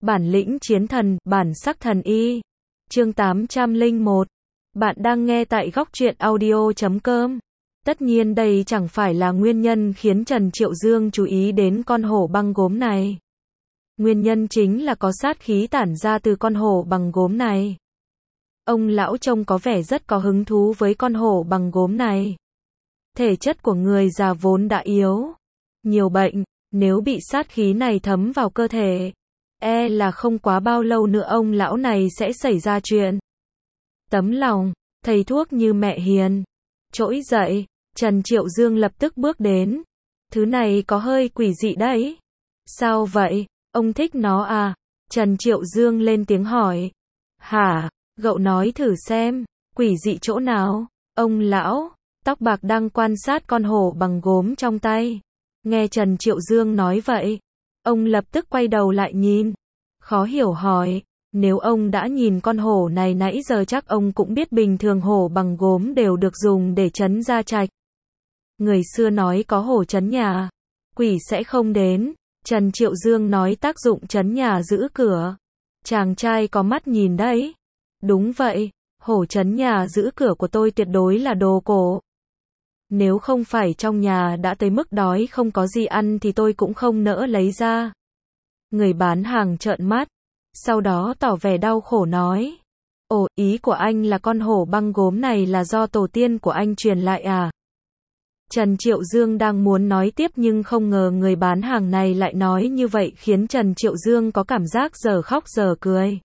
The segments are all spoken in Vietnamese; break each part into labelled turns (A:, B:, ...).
A: Bản lĩnh chiến thần, bản sắc thần y. Chương 801. Bạn đang nghe tại góc truyện audio.com. Tất nhiên đây chẳng phải là nguyên nhân khiến Trần Triệu Dương chú ý đến con hổ băng gốm này. Nguyên nhân chính là có sát khí tản ra từ con hổ bằng gốm này. Ông lão trông có vẻ rất có hứng thú với con hổ bằng gốm này. Thể chất của người già vốn đã yếu, nhiều bệnh, nếu bị sát khí này thấm vào cơ thể, là không quá bao lâu nữa ông lão này sẽ xảy ra chuyện. Tấm lòng, thầy thuốc như mẹ hiền. Trỗi dậy, Trần Triệu Dương lập tức bước đến. Thứ này có hơi quỷ dị đấy. Sao vậy, ông thích nó à? Trần Triệu Dương lên tiếng hỏi. Hả, cậu nói thử xem, quỷ dị chỗ nào? Ông lão, tóc bạc đang quan sát con hổ bằng gốm trong tay. Nghe Trần Triệu Dương nói vậy, ông lập tức quay đầu lại nhìn. Khó hiểu hỏi, nếu ông đã nhìn con hổ này nãy giờ chắc ông cũng biết bình thường hổ bằng gốm đều được dùng để trấn gia trạch. Người xưa nói có hổ trấn nhà, quỷ sẽ không đến. Trần Triệu Dương nói tác dụng trấn nhà giữ cửa. Chàng trai có mắt nhìn đấy. Đúng vậy, hổ trấn nhà giữ cửa của tôi tuyệt đối là đồ cổ. Nếu không phải trong nhà đã tới mức đói không có gì ăn thì tôi cũng không nỡ lấy ra. Người bán hàng trợn mắt, sau đó tỏ vẻ đau khổ nói. Ồ, ý của anh là con hổ băng gốm này là do tổ tiên của anh truyền lại à? Trần Triệu Dương đang muốn nói tiếp nhưng không ngờ người bán hàng này lại nói như vậy khiến Trần Triệu Dương có cảm giác giờ khóc giờ cười.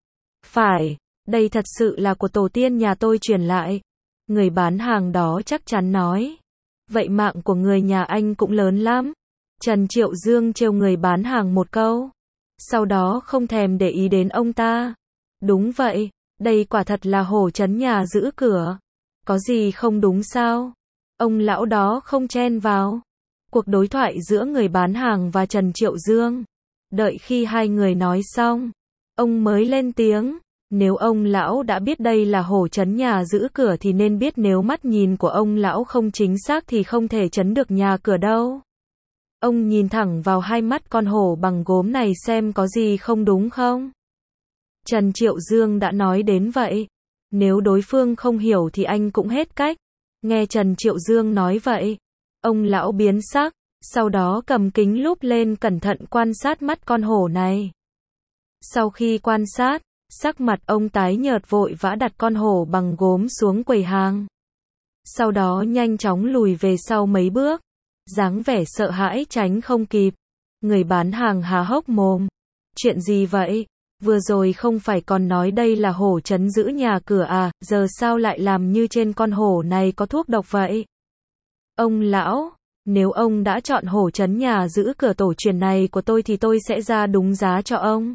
A: Phải, đây thật sự là của tổ tiên nhà tôi truyền lại. Người bán hàng đó chắc chắn nói. Vậy mạng của người nhà anh cũng lớn lắm. Trần Triệu Dương trêu người bán hàng một câu. Sau đó không thèm để ý đến ông ta. Đúng vậy, đây quả thật là hổ trấn nhà giữ cửa. Có gì không đúng sao? Ông lão đó không chen vào. Cuộc đối thoại giữa người bán hàng và Trần Triệu Dương. Đợi khi hai người nói xong, ông mới lên tiếng. Nếu ông lão đã biết đây là hổ trấn nhà giữ cửa thì nên biết nếu mắt nhìn của ông lão không chính xác thì không thể trấn được nhà cửa đâu. Ông nhìn thẳng vào hai mắt con hổ bằng gốm này xem có gì không đúng không? Trần Triệu Dương đã nói đến vậy. Nếu đối phương không hiểu thì anh cũng hết cách. Nghe Trần Triệu Dương nói vậy, ông lão biến sắc, sau đó cầm kính lúp lên cẩn thận quan sát mắt con hổ này. Sau khi quan sát, sắc mặt ông tái nhợt vội vã đặt con hổ bằng gốm xuống quầy hàng. Sau đó nhanh chóng lùi về sau mấy bước, dáng vẻ sợ hãi tránh không kịp. Người bán hàng há hốc mồm. Chuyện gì vậy? Vừa rồi không phải còn nói đây là hổ trấn giữ nhà cửa à, giờ sao lại làm như trên con hổ này có thuốc độc vậy? Ông lão, nếu ông đã chọn hổ trấn nhà giữ cửa tổ truyền này của tôi thì tôi sẽ ra đúng giá cho ông.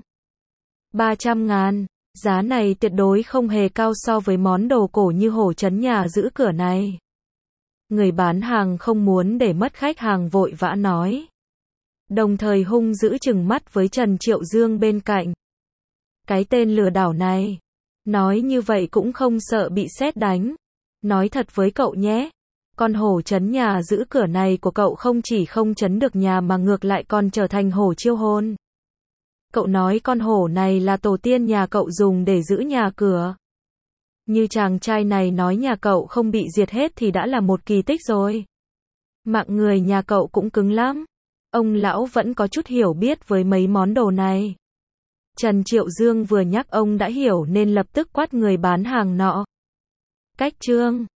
A: 300.000, giá này tuyệt đối không hề cao so với món đồ cổ như hổ trấn nhà giữ cửa này. Người bán hàng không muốn để mất khách hàng vội vã nói. Đồng thời hung dữ trừng mắt với Trần Triệu Dương bên cạnh. Cái tên lừa đảo này, nói như vậy cũng không sợ bị sét đánh. Nói thật với cậu nhé, con hổ trấn nhà giữ cửa này của cậu không chỉ không trấn được nhà mà ngược lại còn trở thành hổ chiêu hồn. Cậu nói con hổ này là tổ tiên nhà cậu dùng để giữ nhà cửa. Như chàng trai này nói nhà cậu không bị diệt hết thì đã là một kỳ tích rồi. Mạng người nhà cậu cũng cứng lắm. Ông lão vẫn có chút hiểu biết với mấy món đồ này. Trần Triệu Dương vừa nhắc ông đã hiểu nên lập tức quát người bán hàng nọ. Cách chương